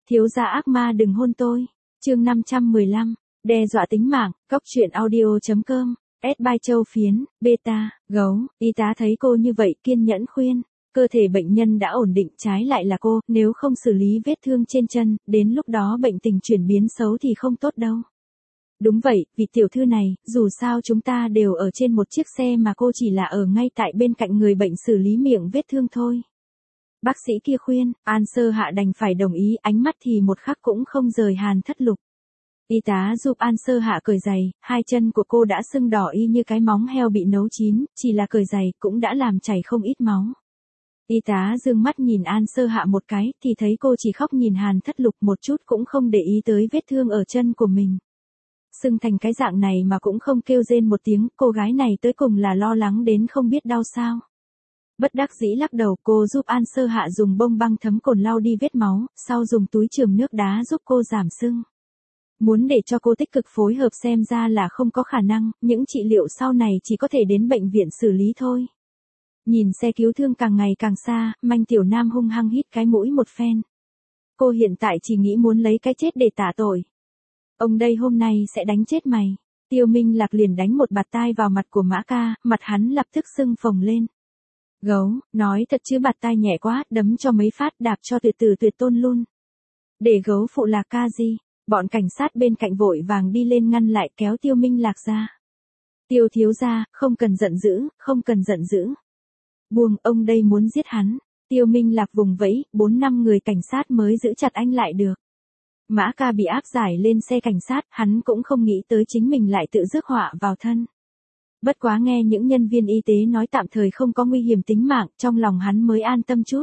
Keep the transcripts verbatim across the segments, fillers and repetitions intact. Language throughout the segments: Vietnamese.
Thiếu gia ác ma đừng hôn tôi. Chương năm trăm mười lăm, đe dọa tính mạng, cóc truyện audio chấm com, S by Châu Phiến, beta, gấu, y tá thấy cô như vậy kiên nhẫn khuyên, cơ thể bệnh nhân đã ổn định, trái lại là cô, nếu không xử lý vết thương trên chân, đến lúc đó bệnh tình chuyển biến xấu thì không tốt đâu. Đúng vậy, vị tiểu thư này, dù sao chúng ta đều ở trên một chiếc xe mà cô chỉ là ở ngay tại bên cạnh người bệnh xử lý miệng vết thương thôi. Bác sĩ kia khuyên, An Sơ Hạ đành phải đồng ý, ánh mắt thì một khắc cũng không rời Hàn Thất Lục. Y tá giúp An Sơ Hạ cởi giày, hai chân của cô đã sưng đỏ y như cái móng heo bị nấu chín, chỉ là cởi giày cũng đã làm chảy không ít máu. Y tá dương mắt nhìn An Sơ Hạ một cái, thì thấy cô chỉ khóc nhìn Hàn Thất Lục một chút cũng không để ý tới vết thương ở chân của mình. Sưng thành cái dạng này mà cũng không kêu rên một tiếng, cô gái này tới cùng là lo lắng đến không biết đau sao. Bất đắc dĩ lắc đầu, cô giúp An Sơ Hạ dùng bông băng thấm cồn lau đi vết máu, sau dùng túi chườm nước đá giúp cô giảm sưng. Muốn để cho cô tích cực phối hợp xem ra là không có khả năng, những trị liệu sau này chỉ có thể đến bệnh viện xử lý thôi. Nhìn xe cứu thương càng ngày càng xa, Manh Tiểu Nam hung hăng hít cái mũi một phen. Cô hiện tại chỉ nghĩ muốn lấy cái chết để tạ tội. Ông đây hôm nay sẽ đánh chết mày. Tiêu Minh Lạc liền đánh một bạt tai vào mặt của Mã Ca, mặt hắn lập tức sưng phồng lên. Gấu, nói thật chứ bạt tai nhẹ quá, đấm cho mấy phát đạp cho tuyệt tử tuyệt tôn luôn. Để gấu phụ Lạc Ca gì? Bọn cảnh sát bên cạnh vội vàng đi lên ngăn lại kéo Tiêu Minh Lạc ra. Tiêu thiếu gia, không cần giận dữ, không cần giận dữ. Buông, ông đây muốn giết hắn. Tiêu Minh Lạc vùng vẫy, bốn năm người cảnh sát mới giữ chặt anh lại được. Mã Ca bị áp giải lên xe cảnh sát, hắn cũng không nghĩ tới chính mình lại tự rước họa vào thân. Bất quá nghe những nhân viên y tế nói tạm thời không có nguy hiểm tính mạng, trong lòng hắn mới an tâm chút.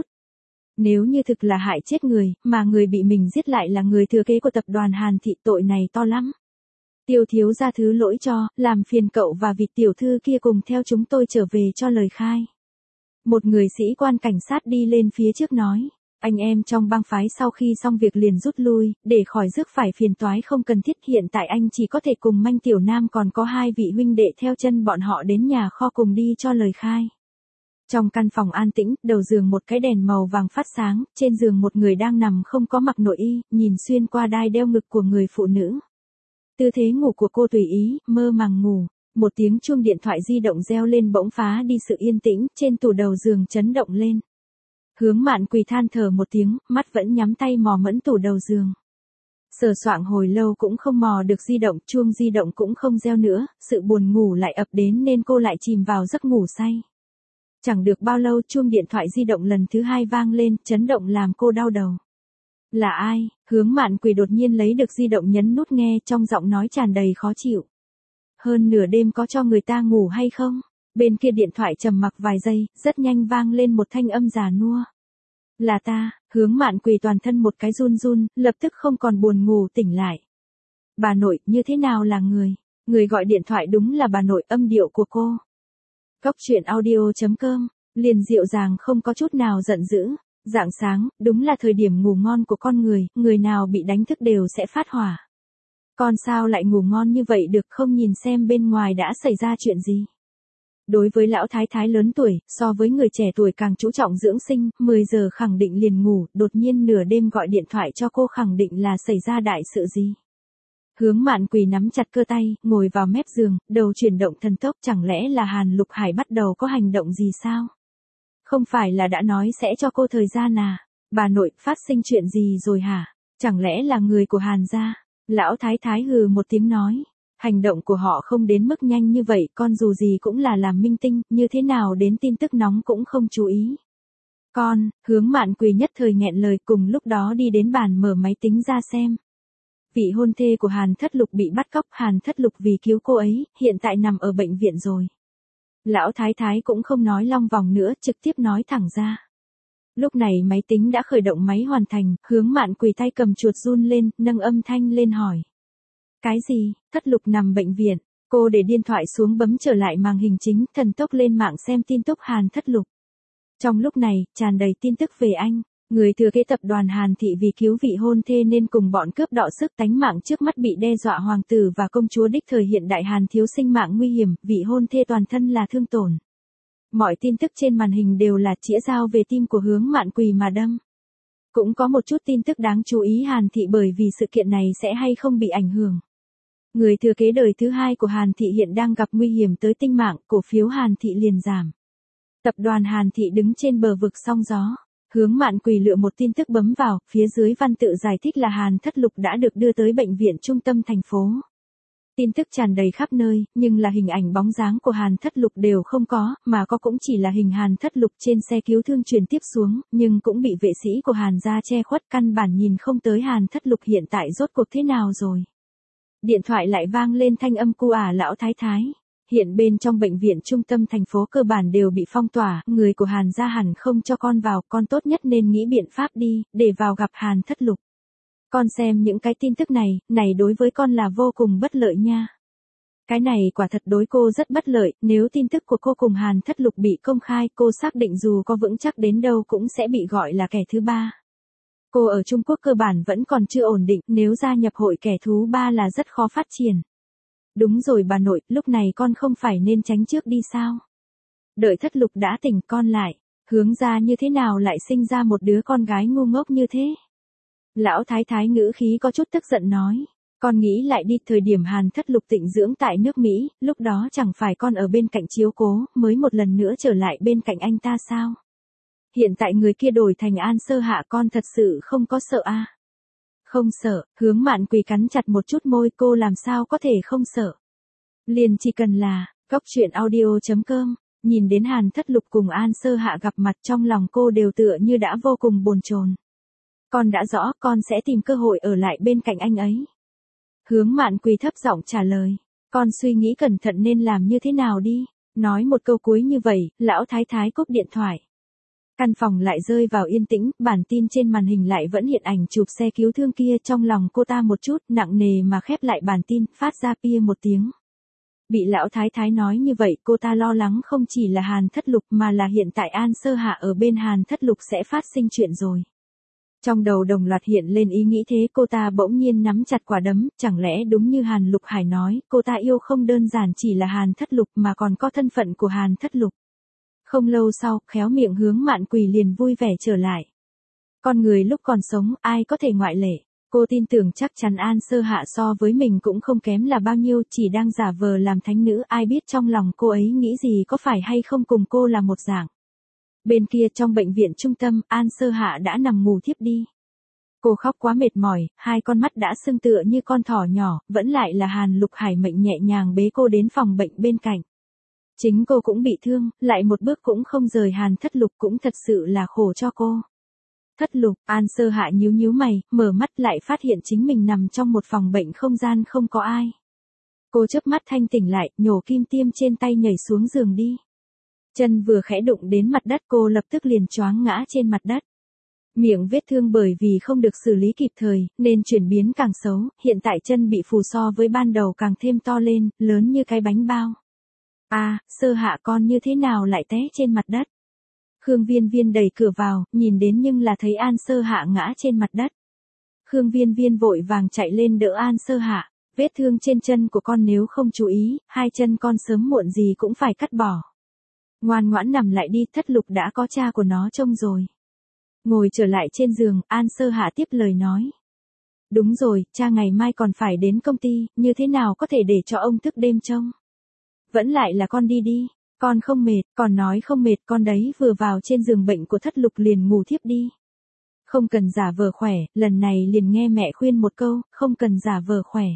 Nếu như thực là hại chết người, mà người bị mình giết lại là người thừa kế của tập đoàn Hàn Thị, tội này to lắm. Tiêu thiếu gia thứ lỗi cho, làm phiền cậu và vị tiểu thư kia cùng theo chúng tôi trở về cho lời khai. Một người sĩ quan cảnh sát đi lên phía trước nói. Anh em trong bang phái sau khi xong việc liền rút lui, để khỏi rước phải phiền toái không cần thiết, hiện tại anh chỉ có thể cùng Manh Tiểu Nam còn có hai vị huynh đệ theo chân bọn họ đến nhà kho cùng đi cho lời khai. Trong căn phòng an tĩnh, đầu giường một cái đèn màu vàng phát sáng, trên giường một người đang nằm không có mặc nội y, nhìn xuyên qua đai đeo ngực của người phụ nữ. Tư thế ngủ của cô tùy ý, mơ màng ngủ. Một tiếng chuông điện thoại di động reo lên bỗng phá đi sự yên tĩnh, trên tủ đầu giường chấn động lên. Hướng Mạn Quỳ than thở một tiếng, mắt vẫn nhắm tay mò mẫm tủ đầu giường. Sờ soạng hồi lâu cũng không mò được di động, chuông di động cũng không reo nữa, sự buồn ngủ lại ập đến nên cô lại chìm vào giấc ngủ say. Chẳng được bao lâu chuông điện thoại di động lần thứ hai vang lên, chấn động làm cô đau đầu. Là ai? Hướng Mạn Quỳ đột nhiên lấy được di động nhấn nút nghe, trong giọng nói tràn đầy khó chịu. Hơn nửa đêm có cho người ta ngủ hay không? Bên kia điện thoại trầm mặc vài giây, rất nhanh vang lên một thanh âm già nua. Là ta. Hướng Mạn Quỳ toàn thân một cái run run, lập tức không còn buồn ngủ tỉnh lại. Bà nội, như thế nào là người? Người gọi điện thoại đúng là bà nội, âm điệu của cô. Cóc truyện audio chấm com, liền dịu dàng không có chút nào giận dữ. Rạng sáng, đúng là thời điểm ngủ ngon của con người, người nào bị đánh thức đều sẽ phát hỏa. Con sao lại ngủ ngon như vậy được, không nhìn xem bên ngoài đã xảy ra chuyện gì? Đối với lão thái thái lớn tuổi, so với người trẻ tuổi càng chú trọng dưỡng sinh, mười giờ khẳng định liền ngủ, đột nhiên nửa đêm gọi điện thoại cho cô khẳng định là xảy ra đại sự gì. Hướng Mạn Quỳ nắm chặt cơ tay, ngồi vào mép giường, đầu chuyển động thần tốc, chẳng lẽ là Hàn Lục Hải bắt đầu có hành động gì sao? Không phải là đã nói sẽ cho cô thời gian à? Bà nội, phát sinh chuyện gì rồi hả? Chẳng lẽ là người của Hàn gia? Lão thái thái hừ một tiếng nói. Hành động của họ không đến mức nhanh như vậy, con dù gì cũng là làm minh tinh, như thế nào đến tin tức nóng cũng không chú ý. Con, Hướng Mạn Quỳ nhất thời nghẹn lời, cùng lúc đó đi đến bàn mở máy tính ra xem. Vị hôn thê của Hàn Thất Lục bị bắt cóc, Hàn Thất Lục vì cứu cô ấy, hiện tại nằm ở bệnh viện rồi. Lão thái thái cũng không nói long vòng nữa, trực tiếp nói thẳng ra. Lúc này máy tính đã khởi động máy hoàn thành, Hướng Mạn Quỳ tay cầm chuột run lên, nâng âm thanh lên hỏi. Cái gì? Thất Lục nằm bệnh viện. Cô để điện thoại xuống bấm trở lại màn hình chính, thần tốc lên mạng xem tin tức Hàn Thất Lục. Trong lúc này, tràn đầy tin tức về anh. Người thừa kế tập đoàn Hàn Thị vì cứu vị hôn thê nên cùng bọn cướp đọ sức, tánh mạng trước mắt bị đe dọa, hoàng tử và công chúa đích thời hiện đại Hàn thiếu sinh mạng nguy hiểm, vị hôn thê toàn thân là thương tổn. Mọi tin tức trên màn hình đều là chĩa dao về tim của Hướng Mạn Quỳ mà đâm. Cũng có một chút tin tức đáng chú ý Hàn Thị bởi vì sự kiện này sẽ hay không bị ảnh hưởng. Người thừa kế đời thứ hai của Hàn Thị hiện đang gặp nguy hiểm tới tính mạng, cổ phiếu Hàn Thị liền giảm. Tập đoàn Hàn Thị đứng trên bờ vực sóng gió. Hướng Mạn Quỳ lựa một tin tức bấm vào, phía dưới văn tự giải thích là Hàn Thất Lục đã được đưa tới bệnh viện trung tâm thành phố. Tin tức tràn đầy khắp nơi, nhưng là hình ảnh bóng dáng của Hàn Thất Lục đều không có, mà có cũng chỉ là hình Hàn Thất Lục trên xe cứu thương truyền tiếp xuống, nhưng cũng bị vệ sĩ của Hàn gia che khuất, căn bản nhìn không tới Hàn Thất Lục hiện tại rốt cuộc thế nào rồi. Điện thoại lại vang lên thanh âm cu ả lão thái thái. Hiện bên trong bệnh viện trung tâm thành phố cơ bản đều bị phong tỏa, người của Hàn gia hẳn không cho con vào, con tốt nhất nên nghĩ biện pháp đi, để vào gặp Hàn Thất Lục. Con xem những cái tin tức này, này đối với con là vô cùng bất lợi nha. Cái này quả thật đối cô rất bất lợi, nếu tin tức của cô cùng Hàn Thất Lục bị công khai, cô xác định dù có vững chắc đến đâu cũng sẽ bị gọi là kẻ thứ ba. Cô ở Trung Quốc cơ bản vẫn còn chưa ổn định, nếu gia nhập hội kẻ thứ ba là rất khó phát triển. Đúng rồi bà nội, lúc này con không phải nên tránh trước đi sao? Đợi Thất Lục đã tỉnh con lại, hướng ra như thế nào lại sinh ra một đứa con gái ngu ngốc như thế? Lão thái thái ngữ khí có chút tức giận nói, con nghĩ lại đi, thời điểm Hàn Thất Lục tịnh dưỡng tại nước Mỹ, lúc đó chẳng phải con ở bên cạnh chiếu cố, mới một lần nữa trở lại bên cạnh anh ta sao? Hiện tại người kia đổi thành An Sơ Hạ, con thật sự không có sợ à? Không sợ, Hướng Mạn Quỳ cắn chặt một chút môi, cô làm sao có thể không sợ. Liền chỉ cần là, góc truyện audio chấm com, nhìn đến Hàn Thất Lục cùng An Sơ Hạ gặp mặt trong lòng cô đều tựa như đã vô cùng bồn chồn. Con đã rõ, con sẽ tìm cơ hội ở lại bên cạnh anh ấy. Hướng Mạn Quỳ thấp giọng trả lời, con suy nghĩ cẩn thận nên làm như thế nào đi. Nói một câu cuối như vậy, lão thái thái cúp điện thoại. Căn phòng lại rơi vào yên tĩnh, bản tin trên màn hình lại vẫn hiện ảnh chụp xe cứu thương kia, trong lòng cô ta một chút, nặng nề mà khép lại bản tin, phát ra pia một tiếng. Bị lão thái thái nói như vậy, cô ta lo lắng không chỉ là Hàn Thất Lục mà là hiện tại An Sơ Hạ ở bên Hàn Thất Lục sẽ phát sinh chuyện rồi. Trong đầu đồng loạt hiện lên ý nghĩ thế, cô ta bỗng nhiên nắm chặt quả đấm, chẳng lẽ đúng như Hàn Lục Hải nói, cô ta yêu không đơn giản chỉ là Hàn Thất Lục mà còn có thân phận của Hàn Thất Lục. Không lâu sau, khéo miệng Hướng Mạn Quỳ liền vui vẻ trở lại. Con người lúc còn sống, ai có thể ngoại lệ. Cô tin tưởng chắc chắn An Sơ Hạ so với mình cũng không kém là bao nhiêu, chỉ đang giả vờ làm thánh nữ, ai biết trong lòng cô ấy nghĩ gì, có phải hay không cùng cô là một dạng. Bên kia trong bệnh viện trung tâm, An Sơ Hạ đã nằm ngủ thiếp đi. Cô khóc quá mệt mỏi, hai con mắt đã sưng tựa như con thỏ nhỏ, vẫn lại là Hàn Lục Hải mệnh nhẹ nhàng bế cô đến phòng bệnh bên cạnh. Chính cô cũng bị thương, lại một bước cũng không rời Hàn Thất Lục, cũng thật sự là khổ cho cô. Thất Lục, An Sơ Hạ nhíu nhíu mày, mở mắt lại phát hiện chính mình nằm trong một phòng bệnh không gian không có ai. Cô chớp mắt thanh tỉnh lại, nhổ kim tiêm trên tay nhảy xuống giường đi. Chân vừa khẽ đụng đến mặt đất, cô lập tức liền choáng ngã trên mặt đất. Miệng vết thương bởi vì không được xử lý kịp thời, nên chuyển biến càng xấu, hiện tại chân bị phù so với ban đầu càng thêm to lên, lớn như cái bánh bao. À, Sơ Hạ con như thế nào lại té trên mặt đất? Khương Viên Viên đẩy cửa vào, nhìn đến nhưng là thấy An Sơ Hạ ngã trên mặt đất. Khương Viên Viên vội vàng chạy lên đỡ An Sơ Hạ, vết thương trên chân của con nếu không chú ý, hai chân con sớm muộn gì cũng phải cắt bỏ. Ngoan ngoãn nằm lại đi, Thất Lục đã có cha của nó trông rồi. Ngồi trở lại trên giường, An Sơ Hạ tiếp lời nói. Đúng rồi, cha ngày mai còn phải đến công ty, như thế nào có thể để cho ông thức đêm trông? Vẫn lại là con đi đi, con không mệt, còn nói không mệt, con đấy vừa vào trên giường bệnh của Thất Lục liền ngủ thiếp đi. Không cần giả vờ khỏe, lần này liền nghe mẹ khuyên một câu, không cần giả vờ khỏe.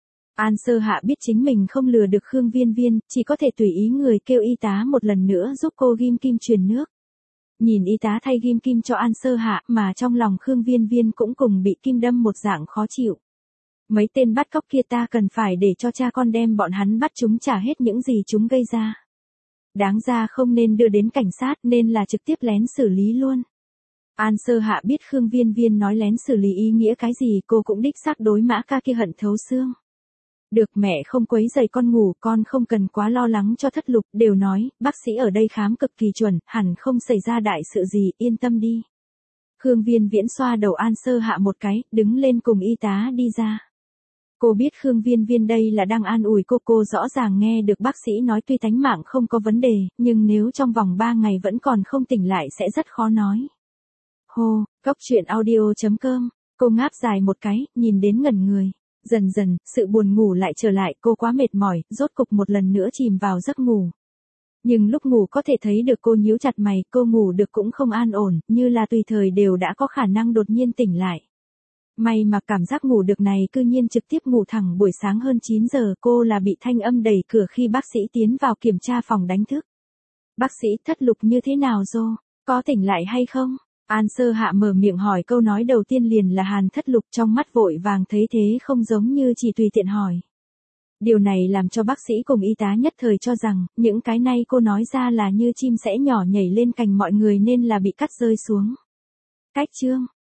An Sơ Hạ biết chính mình không lừa được Khương Viên Viên, chỉ có thể tùy ý người kêu y tá một lần nữa giúp cô ghim kim truyền nước. Nhìn y tá thay ghim kim cho An Sơ Hạ mà trong lòng Khương Viên Viên cũng cùng bị kim đâm một dạng khó chịu. Mấy tên bắt cóc kia ta cần phải để cho cha con đem bọn hắn bắt chúng trả hết những gì chúng gây ra. Đáng ra không nên đưa đến cảnh sát nên là trực tiếp lén xử lý luôn. An Sơ Hạ biết Khương Viên Viên nói lén xử lý ý nghĩa cái gì, cô cũng đích xác đối Mã Ca kia hận thấu xương. Được, mẹ không quấy rầy con ngủ, con không cần quá lo lắng cho Thất Lục, đều nói, bác sĩ ở đây khám cực kỳ chuẩn, hẳn không xảy ra đại sự gì, yên tâm đi. Khương Viên Viễn xoa đầu An Sơ Hạ một cái, đứng lên cùng y tá đi ra. Cô biết Khương Viên Viên đây là đang an ủi cô, cô rõ ràng nghe được bác sĩ nói tuy tánh mạng không có vấn đề, nhưng nếu trong vòng ba ngày vẫn còn không tỉnh lại sẽ rất khó nói. Hô, cốc truyện audio chấm com, cô ngáp dài một cái, nhìn đến ngẩn người. Dần dần, sự buồn ngủ lại trở lại, cô quá mệt mỏi, rốt cục một lần nữa chìm vào giấc ngủ. Nhưng lúc ngủ có thể thấy được cô nhíu chặt mày, cô ngủ được cũng không an ổn, như là tùy thời đều đã có khả năng đột nhiên tỉnh lại. May mà cảm giác ngủ được này cư nhiên trực tiếp ngủ thẳng buổi sáng hơn chín giờ, cô là bị thanh âm đẩy cửa khi bác sĩ tiến vào kiểm tra phòng đánh thức. Bác sĩ, Thất Lục như thế nào rồi? Có tỉnh lại hay không? An Sơ Hạ mở miệng hỏi, câu nói đầu tiên liền là Hàn Thất Lục, trong mắt vội vàng thấy thế không giống như chỉ tùy tiện hỏi. Điều này làm cho bác sĩ cùng y tá nhất thời cho rằng, những cái này cô nói ra là như chim sẻ nhỏ nhảy lên cành mọi người nên là bị cắt rơi xuống. Cách chương,